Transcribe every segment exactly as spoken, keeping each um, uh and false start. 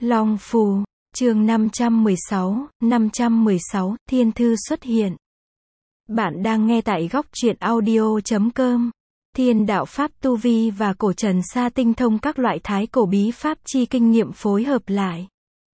Long Phù, chương năm trăm mười sáu, năm trăm mười sáu, Thiên Thư xuất hiện. Bạn đang nghe tại góc truyện audio chấm com. Thiên đạo pháp tu vi và cổ trần sa tinh thông các loại thái cổ bí pháp chi kinh nghiệm phối hợp lại.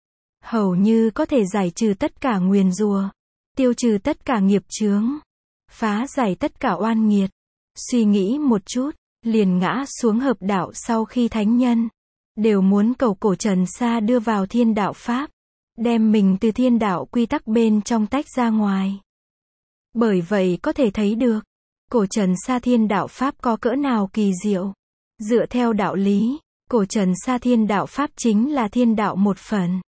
Hầu như có thể giải trừ tất cả nguyền rủa, tiêu trừ tất cả nghiệp chướng, phá giải tất cả oan nghiệt. Suy nghĩ một chút, liền ngã xuống hợp đạo sau khi thánh nhân đều muốn cầu cổ trần sa đưa vào thiên đạo pháp, đem mình từ thiên đạo quy tắc bên trong tách ra ngoài. Bởi vậy có thể thấy được, cổ trần sa thiên đạo pháp có cỡ nào kỳ diệu. Dựa theo đạo lý, cổ trần sa thiên đạo pháp chính là thiên đạo một phần,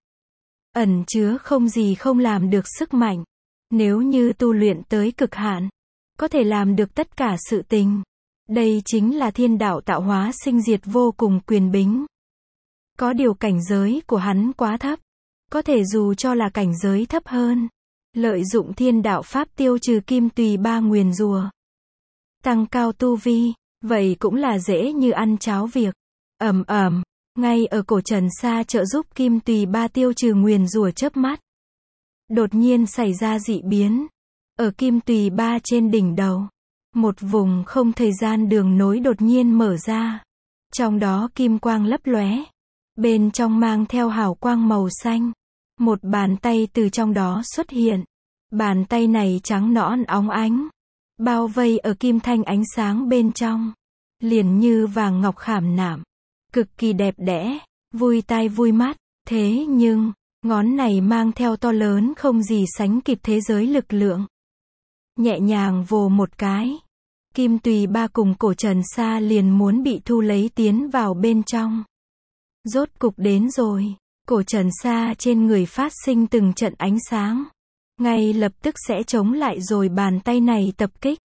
ẩn chứa không gì không làm được sức mạnh. Nếu như tu luyện tới cực hạn, có thể làm được tất cả sự tình. Đây chính là thiên đạo tạo hóa sinh diệt vô cùng quyền bính. Có điều cảnh giới của hắn quá thấp, có thể dù cho là cảnh giới thấp hơn, lợi dụng thiên đạo pháp tiêu trừ kim tùy ba nguyền rủa, tăng cao tu vi, vậy cũng là dễ như ăn cháo việc. Ầm ầm, ngay ở cổ trần sa trợ giúp kim tùy ba tiêu trừ nguyền rủa chớp mắt, đột nhiên xảy ra dị biến. Ở kim tùy ba trên đỉnh đầu, một vùng không thời gian đường nối đột nhiên mở ra. Trong đó kim quang lấp lóe, bên trong mang theo hào quang màu xanh. Một bàn tay từ trong đó xuất hiện. Bàn tay này trắng nõn óng ánh, bao vây ở kim thanh ánh sáng bên trong, liền như vàng ngọc khảm nạm, cực kỳ đẹp đẽ, vui tai vui mắt. Thế nhưng, ngón này mang theo to lớn không gì sánh kịp thế giới lực lượng. Nhẹ nhàng vồ một cái, kim tùy ba cùng cổ trần sa liền muốn bị thu lấy tiến vào bên trong. Rốt cục đến rồi, cổ trần sa trên người phát sinh từng trận ánh sáng, ngay lập tức sẽ chống lại rồi bàn tay này tập kích.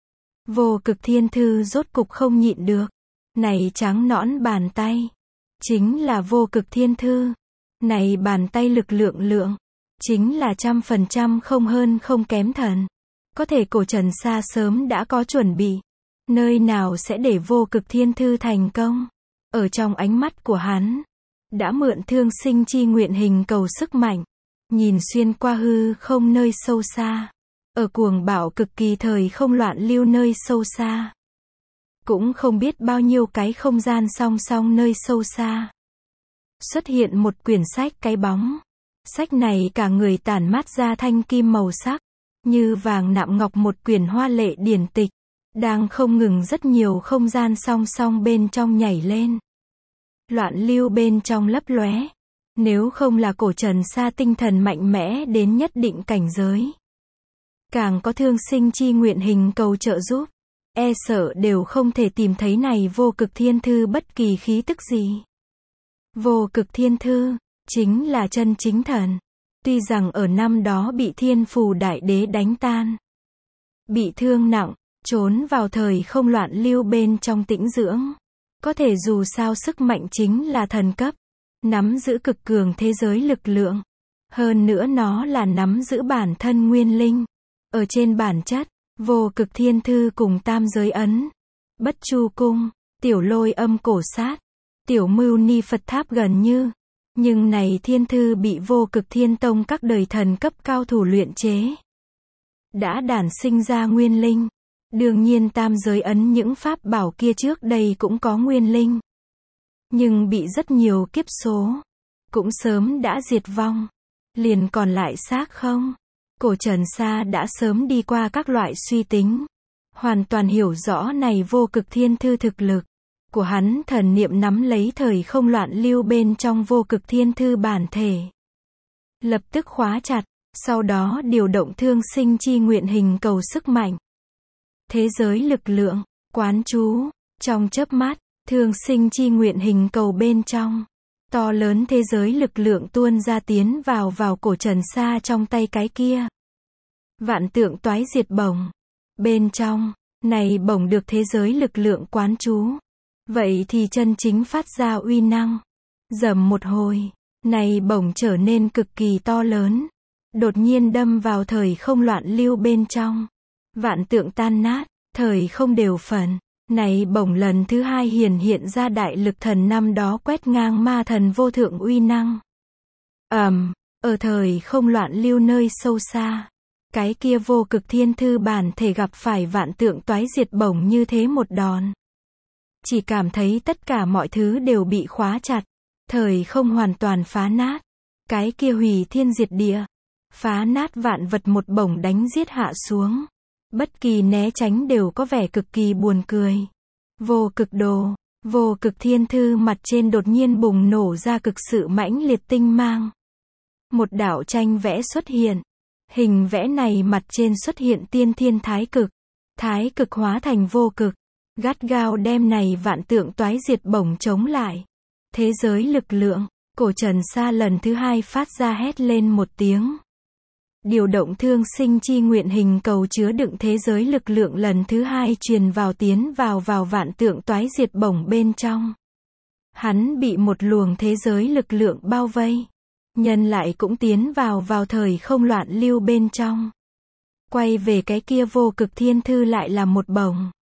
Vô cực thiên thư rốt cục không nhịn được. Này trắng nõn bàn tay, chính là vô cực thiên thư. Này bàn tay lực lượng lượng, chính là trăm phần trăm không hơn không kém thần. Có thể cổ trần sa sớm đã có chuẩn bị, nơi nào sẽ để vô cực thiên thư thành công. Ở trong ánh mắt của hắn, đã mượn thương sinh chi nguyện hình cầu sức mạnh, nhìn xuyên qua hư không nơi sâu xa. Ở cuồng bạo cực kỳ thời không loạn lưu nơi sâu xa, cũng không biết bao nhiêu cái không gian song song nơi sâu xa, xuất hiện một quyển sách cái bóng. Sách này cả người tản mát ra thanh kim màu sắc, như vàng nạm ngọc, một quyển hoa lệ điển tịch, đang không ngừng rất nhiều không gian song song bên trong nhảy lên. Loạn lưu bên trong lấp lóe. Nếu không là cổ trần sa tinh thần mạnh mẽ đến nhất định cảnh giới, càng có thương sinh chi nguyện hình cầu trợ giúp, e sợ đều không thể tìm thấy này vô cực thiên thư bất kỳ khí tức gì. Vô cực thiên thư, chính là chân chính thần. Tuy rằng ở năm đó bị thiên phù đại đế đánh tan, bị thương nặng, trốn vào thời không loạn lưu bên trong tĩnh dưỡng. Có thể dù sao sức mạnh chính là thần cấp, nắm giữ cực cường thế giới lực lượng. Hơn nữa nó là nắm giữ bản thân nguyên linh. Ở trên bản chất, vô cực thiên thư cùng tam giới ấn, bất chu cung, tiểu lôi âm cổ sát, tiểu mưu ni Phật tháp gần như. Nhưng này thiên thư bị vô cực thiên tông các đời thần cấp cao thủ luyện chế, đã đản sinh ra nguyên linh. Đương nhiên tam giới ấn những pháp bảo kia trước đây cũng có nguyên linh, nhưng bị rất nhiều kiếp số, cũng sớm đã diệt vong. Liền còn lại xác không. Cổ trần sa đã sớm đi qua các loại suy tính, hoàn toàn hiểu rõ này vô cực thiên thư thực lực của hắn. Thần niệm nắm lấy thời không loạn lưu bên trong vô cực thiên thư bản thể, lập tức khóa chặt, sau đó điều động thương sinh chi nguyện hình cầu sức mạnh, thế giới lực lượng, quán chú. Trong chớp mắt, thương sinh chi nguyện hình cầu bên trong, to lớn thế giới lực lượng tuôn ra tiến vào vào cổ trần sa trong tay cái kia. Vạn tượng toái diệt bổng. Bên trong, này bổng được thế giới lực lượng quán chú, vậy thì chân chính phát ra uy năng. Dầm một hồi, này bổng trở nên cực kỳ to lớn, đột nhiên đâm vào thời không loạn lưu bên trong. Vạn tượng tan nát, thời không đều phần. Này bổng lần thứ hai hiển hiện ra đại lực thần năm đó quét ngang ma thần vô thượng uy năng. Ầm, um, ở thời không loạn lưu nơi sâu xa, cái kia vô cực thiên thư bản thể gặp phải vạn tượng toái diệt bổng như thế một đòn. Chỉ cảm thấy tất cả mọi thứ đều bị khóa chặt, thời không hoàn toàn phá nát. Cái kia hủy thiên diệt địa, phá nát vạn vật một bổng đánh giết hạ xuống. Bất kỳ né tránh đều có vẻ cực kỳ buồn cười. Vô cực đồ, vô cực thiên thư mặt trên đột nhiên bùng nổ ra cực sự mãnh liệt tinh mang. Một đạo tranh vẽ xuất hiện. Hình vẽ này mặt trên xuất hiện tiên thiên thái cực. Thái cực hóa thành vô cực, gắt gao đem này vạn tượng toái diệt bổng chống lại. Thế giới lực lượng, cổ Trần Sa lần thứ hai phát ra hét lên một tiếng. Điều động thương sinh chi nguyện hình cầu chứa đựng thế giới lực lượng lần thứ hai truyền vào tiến vào vào vạn tượng toái diệt bổng bên trong. Hắn bị một luồng thế giới lực lượng bao vây. Nhân lại cũng tiến vào vào thời không loạn lưu bên trong. Quay về cái kia vô cực thiên thư lại là một bổng.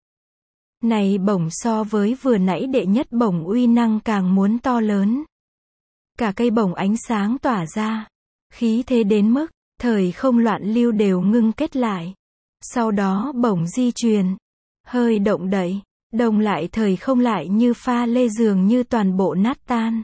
Này bổng so với vừa nãy đệ nhất bổng uy năng càng muốn to lớn. Cả cây bổng ánh sáng tỏa ra. Khí thế đến mức, thời không loạn lưu đều ngưng kết lại. Sau đó bổng di truyền. Hơi động đậy, đồng lại thời không lại như pha lê dường như toàn bộ nát tan.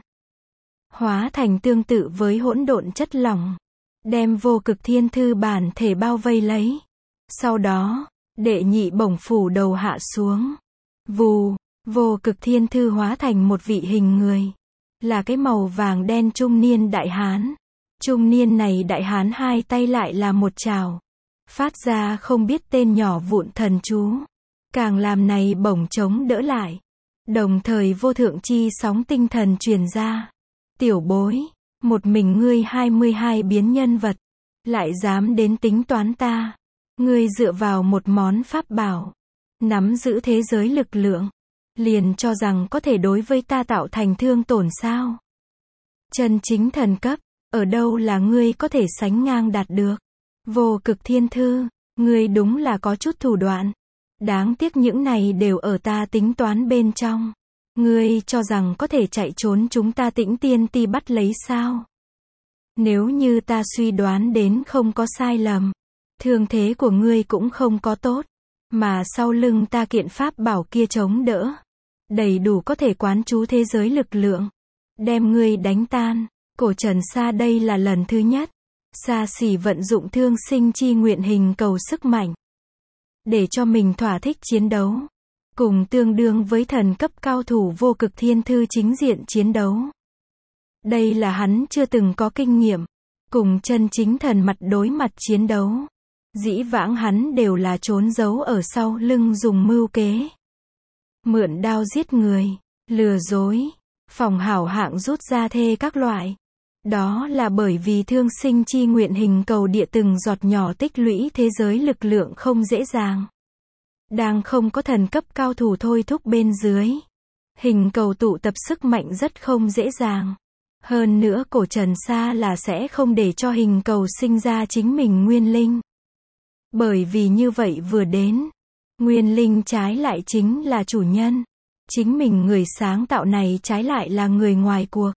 Hóa thành tương tự với hỗn độn chất lỏng. Đem vô cực thiên thư bản thể bao vây lấy. Sau đó, đệ nhị bổng phủ đầu hạ xuống. Vù, vô cực thiên thư hóa thành một vị hình người. Là cái màu vàng đen trung niên đại hán. Trung niên này đại hán hai tay lại là một trào. Phát ra không biết tên nhỏ vụn thần chú. Càng làm này bổng chống đỡ lại. Đồng thời vô thượng chi sóng tinh thần truyền ra. Tiểu bối, một mình ngươi hai mươi hai biến nhân vật. Lại dám đến tính toán ta. Ngươi dựa vào một món pháp bảo. Nắm giữ thế giới lực lượng. Liền cho rằng có thể đối với ta tạo thành thương tổn sao. Chân chính thần cấp, ở đâu là ngươi có thể sánh ngang đạt được. Vô cực thiên thư, ngươi đúng là có chút thủ đoạn. Đáng tiếc những này đều ở ta tính toán bên trong. Ngươi cho rằng có thể chạy trốn chúng ta Tĩnh Tiên Ti bắt lấy sao? Nếu như ta suy đoán đến không có sai lầm, thương thế của ngươi cũng không có tốt, mà sau lưng ta kiện pháp bảo kia chống đỡ, đầy đủ có thể quán chú thế giới lực lượng, đem ngươi đánh tan. Cổ Trần Sa đây là lần thứ nhất, xa xỉ vận dụng thương sinh chi nguyện hình cầu sức mạnh, để cho mình thỏa thích chiến đấu. Cùng tương đương với thần cấp cao thủ vô cực thiên thư chính diện chiến đấu. Đây là hắn chưa từng có kinh nghiệm. Cùng chân chính thần mặt đối mặt chiến đấu. Dĩ vãng hắn đều là trốn giấu ở sau lưng dùng mưu kế. Mượn đao giết người, lừa dối, phòng hảo hạng rút ra thê các loại. Đó là bởi vì thương sinh chi nguyện hình cầu địa từng giọt nhỏ tích lũy thế giới lực lượng không dễ dàng. Đang không có thần cấp cao thủ thôi thúc bên dưới. Hình cầu tụ tập sức mạnh rất không dễ dàng. Hơn nữa cổ Trần Sa là sẽ không để cho hình cầu sinh ra chính mình nguyên linh. Bởi vì như vậy vừa đến, nguyên linh trái lại chính là chủ nhân. Chính mình người sáng tạo này trái lại là người ngoài cuộc.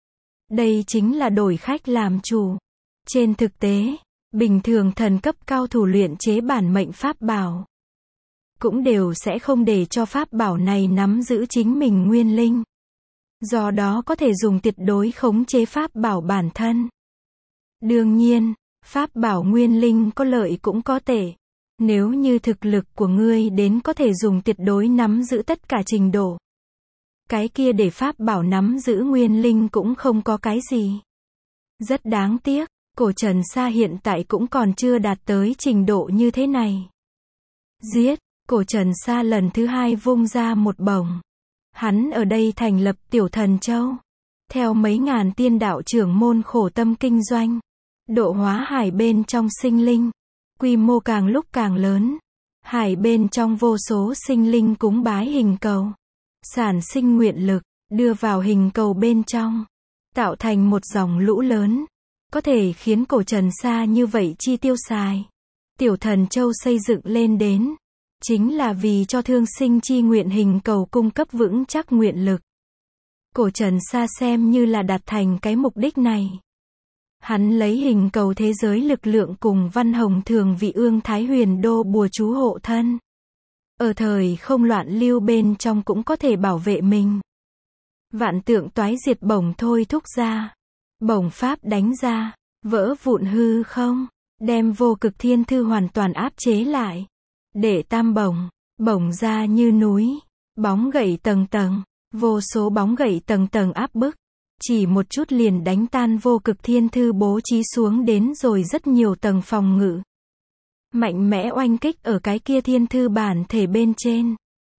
Đây chính là đổi khách làm chủ. Trên thực tế, bình thường thần cấp cao thủ luyện chế bản mệnh pháp bảo cũng đều sẽ không để cho pháp bảo này nắm giữ chính mình nguyên linh. Do đó có thể dùng tuyệt đối khống chế pháp bảo bản thân. Đương nhiên, pháp bảo nguyên linh có lợi cũng có tệ. Nếu như thực lực của ngươi đến có thể dùng tuyệt đối nắm giữ tất cả trình độ, cái kia để pháp bảo nắm giữ nguyên linh cũng không có cái gì. Rất đáng tiếc, cổ Trần Sa hiện tại cũng còn chưa đạt tới trình độ như thế này. Giết! Cổ Trần Sa lần thứ hai vung ra một bổng. Hắn ở đây thành lập Tiểu Thần Châu. Theo mấy ngàn tiên đạo trưởng môn khổ tâm kinh doanh. Độ hóa hải bên trong sinh linh. Quy mô càng lúc càng lớn. Hải bên trong vô số sinh linh cúng bái hình cầu. Sản sinh nguyện lực, đưa vào hình cầu bên trong. Tạo thành một dòng lũ lớn. Có thể khiến cổ Trần Sa như vậy chi tiêu xài. Tiểu Thần Châu xây dựng lên đến. Chính là vì cho thương sinh chi nguyện hình cầu cung cấp vững chắc nguyện lực. Cổ Trần Sa xem như là đạt thành cái mục đích này. Hắn lấy hình cầu thế giới lực lượng cùng Văn Hồng Thường vị ương Thái Huyền Đô bùa chú hộ thân. Ở thời không loạn lưu bên trong cũng có thể bảo vệ mình. Vạn tượng toái diệt bổng thôi thúc ra. Bổng pháp đánh ra, vỡ vụn hư không, đem vô cực thiên thư hoàn toàn áp chế lại. Để tam bổng, bổng ra như núi, bóng gậy tầng tầng, vô số bóng gậy tầng tầng áp bức. Chỉ một chút liền đánh tan vô cực thiên thư bố trí xuống đến rồi rất nhiều tầng phòng ngự. Mạnh mẽ oanh kích ở cái kia thiên thư bản thể bên trên.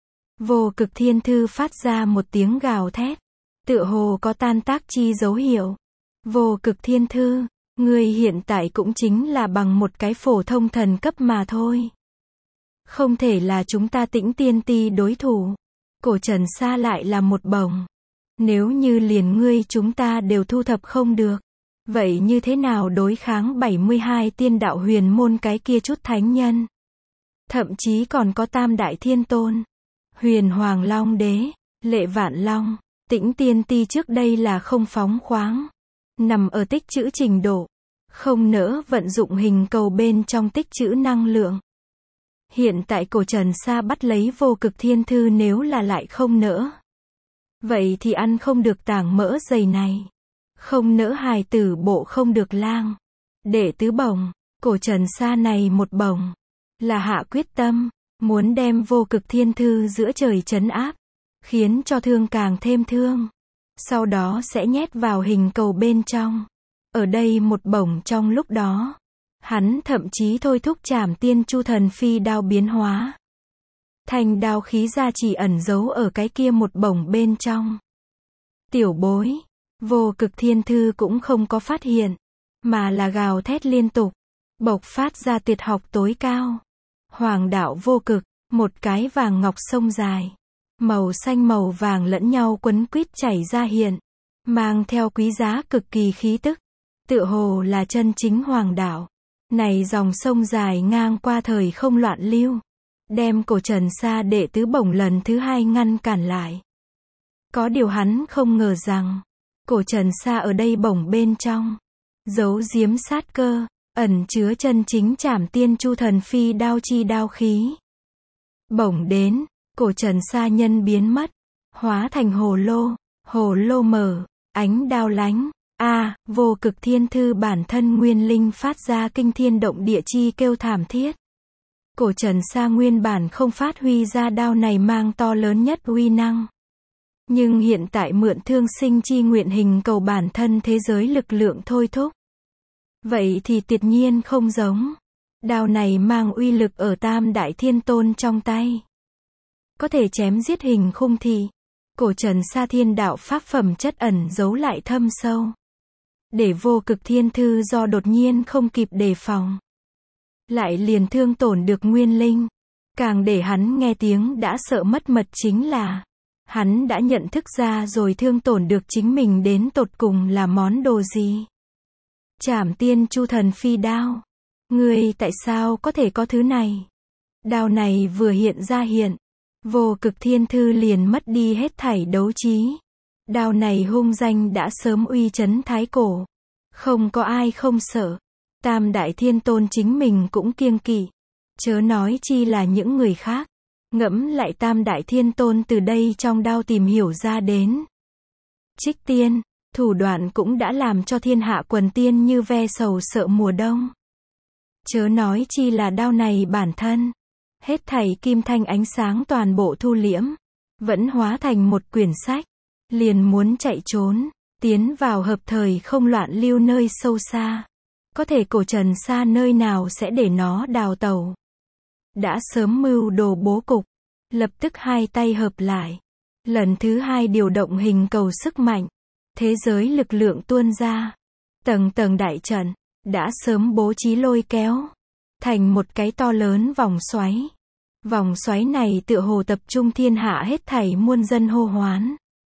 Vô cực thiên thư phát ra một tiếng gào thét. Tựa hồ có tan tác chi dấu hiệu. Vô cực thiên thư, ngươi hiện tại cũng chính là bằng một cái phổ thông thần cấp mà thôi. Không thể là chúng ta Tĩnh Tiên Ti đối thủ. Cổ Trần Sa lại là một bổng. Nếu như liền ngươi chúng ta đều thu thập không được. Vậy như thế nào đối kháng bảy mươi hai tiên đạo huyền môn cái kia chút thánh nhân? Thậm chí còn có Tam Đại Thiên Tôn, Huyền Hoàng Long Đế, Lệ Vạn Long, Tĩnh Tiên Ti trước đây là không phóng khoáng. Nằm ở tích trữ trình độ. Không nỡ vận dụng hình cầu bên trong tích trữ năng lượng. Hiện tại Cổ Trần Sa bắt lấy vô cực thiên thư nếu là lại không nỡ. Vậy thì ăn không được tảng mỡ dày này. Không nỡ hài tử bộ không được lang. Để tứ bổng, Cổ Trần Sa này một bổng. Là hạ quyết tâm, muốn đem vô cực thiên thư giữa trời trấn áp. Khiến cho thương càng thêm thương. Sau đó sẽ nhét vào hình cầu bên trong. Ở đây một bổng trong lúc đó. Hắn thậm chí thôi thúc Trảm Tiên Chu Thần Phi đao biến hóa. Thành đao khí ra chỉ ẩn giấu ở cái kia một bổng bên trong. Tiểu bối, vô cực thiên thư cũng không có phát hiện. Mà là gào thét liên tục. Bộc phát ra tuyệt học tối cao. Hoàng đạo vô cực, một cái vàng ngọc sông dài. Màu xanh màu vàng lẫn nhau quấn quýt chảy ra hiện. Mang theo quý giá cực kỳ khí tức. Tựa hồ là chân chính hoàng đạo. Này dòng sông dài ngang qua thời không loạn lưu. Đem Cổ Trần Sa đệ tứ bổng lần thứ hai ngăn cản lại. Có điều hắn không ngờ rằng. Cổ Trần Sa ở đây bổng bên trong. Giấu giếm sát cơ. Ẩn chứa chân chính Trảm Tiên Chu Thần Phi đao chi đao khí. Bổng đến. Cổ Trần Sa nhân biến mất. Hóa thành hồ lô. Hồ lô mở. Ánh đao lánh. A, à, vô cực thiên thư bản thân nguyên linh phát ra kinh thiên động địa chi kêu thảm thiết. Cổ Trần Sa nguyên bản không phát huy ra đao này mang to lớn nhất uy năng. Nhưng hiện tại mượn thương sinh chi nguyện hình cầu bản thân thế giới lực lượng thôi thúc. Vậy thì tuyệt nhiên không giống. Đao này mang uy lực ở Tam Đại Thiên Tôn trong tay. Có thể chém giết hình khung thị. Cổ Trần Sa thiên đạo pháp phẩm chất ẩn giấu lại thâm sâu. Để vô cực thiên thư do đột nhiên không kịp đề phòng. Lại liền thương tổn được nguyên linh. Càng để hắn nghe tiếng đã sợ mất mật chính là. Hắn đã nhận thức ra rồi thương tổn được chính mình đến tột cùng là món đồ gì. Trảm Tiên Chu Thần Phi đao. Ngươi tại sao có thể có thứ này? Đao này vừa hiện ra hiện. Vô cực thiên thư liền mất đi hết thảy đấu trí. Đao này hung danh đã sớm uy chấn thái cổ. Không có ai không sợ. Tam Đại Thiên Tôn chính mình cũng kiêng kỵ. Chớ nói chi là những người khác. Ngẫm lại Tam Đại Thiên Tôn từ đây trong đao tìm hiểu ra đến. Trích tiên, thủ đoạn cũng đã làm cho thiên hạ quần tiên như ve sầu sợ mùa đông. Chớ nói chi là đao này bản thân. Hết thảy kim thanh ánh sáng toàn bộ thu liễm. Vẫn hóa thành một quyển sách. Liền muốn chạy trốn. Tiến vào hợp thời không loạn lưu nơi sâu xa. Có thể Cổ Trần Sa nơi nào sẽ để nó đào tẩu. Đã sớm mưu đồ bố cục. Lập tức hai tay hợp lại. Lần thứ hai điều động hình cầu sức mạnh. Thế giới lực lượng tuôn ra. Tầng tầng đại trận. Đã sớm bố trí lôi kéo. Thành một cái to lớn vòng xoáy. Vòng xoáy này tựa hồ tập trung thiên hạ hết thảy muôn dân hô hoán.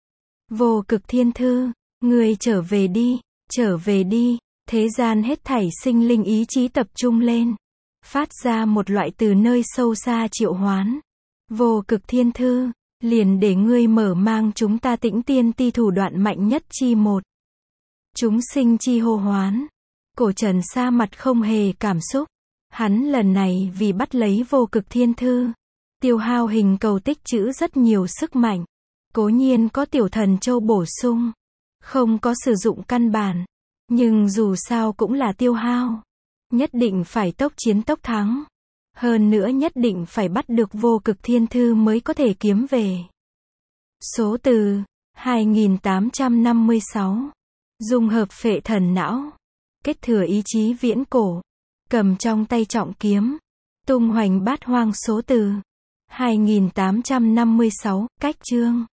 Vô cực thiên thư, ngươi trở về đi, trở về đi. Thế gian hết thảy sinh linh ý chí tập trung lên. Phát ra một loại từ nơi sâu xa triệu hoán. Vô cực thiên thư, liền để ngươi mở mang chúng ta Tĩnh Tiên Ti thủ đoạn mạnh nhất chi một. Chúng sinh chi hô hoán. Cổ Trần Sa mặt không hề cảm xúc. Hắn lần này vì bắt lấy vô cực thiên thư, tiêu hao hình cầu tích trữ rất nhiều sức mạnh. Cố nhiên có tiểu thần châu bổ sung, không có sử dụng căn bản, nhưng dù sao cũng là tiêu hao. Nhất định phải tốc chiến tốc thắng. Hơn nữa nhất định phải bắt được vô cực thiên thư mới có thể kiếm về. Số từ hai nghìn tám trăm năm mươi sáu. Dung hợp phệ thần não. Kết thừa ý chí viễn cổ. Cầm trong tay trọng kiếm. Tung hoành bát hoang số từ hai nghìn tám trăm năm mươi sáu. Cách chương.